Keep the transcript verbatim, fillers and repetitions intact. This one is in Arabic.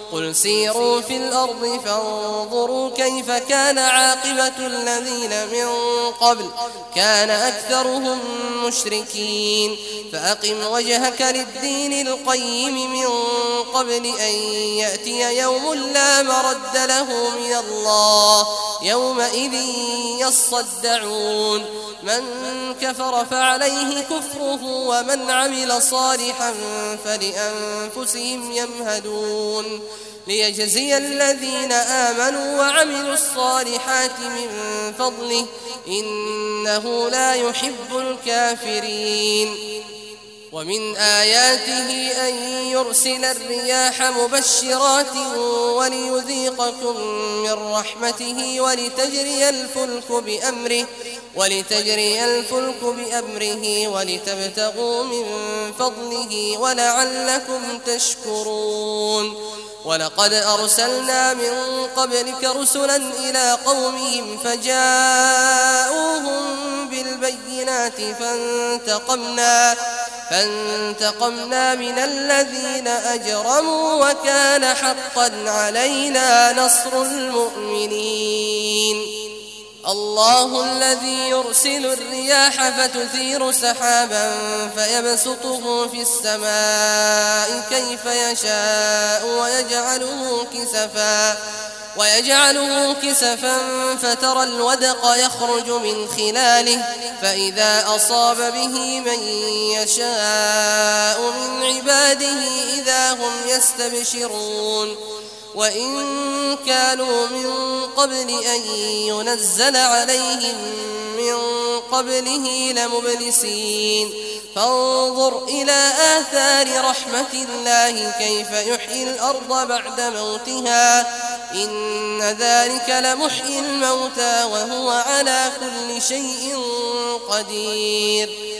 قل سيروا في الأرض فانظروا كيف كان عاقبة الذين من قبل كان أكثرهم مشركين فأقم وجهك للدين القيم من قبل أن يأتي يوم لا مرد له من الله يومئذ يصدعون من كفر فعليه كفره ومن عمل صالحا فلأنفسهم يمهدون ليجزي الذين آمنوا وعملوا الصالحات من فضله إنه لا يحب الكافرين ومن آياته أن يرسل الرياح مبشرات وليذيقكم من رحمته ولتجري الفلك بأمره ولتجري الفلك بأمره ولتبتغوا من فضله ولعلكم تشكرون ولقد أرسلنا من قبلك رسلا إلى قومهم فجاءوهم بالبينات فانتقمنا فانتقمنا من الذين أجرموا وكان حقا علينا نصر المؤمنين الله الذي يرسل الرياح فتثير سحابا فيبسطه في السماء كيف يشاء ويجعله كسفا ويجعله كسفا فترى الودق يخرج من خلاله فإذا أصاب به من يشاء من عباده إذا هم يستبشرون وإن كانوا من قبل أن ينزل عليهم من قبله لمبلسين فانظر إلى آثار رحمة الله كيف يحيي الأرض بعد موتها إن ذلك لمحيي الموتى وهو على كل شيء قدير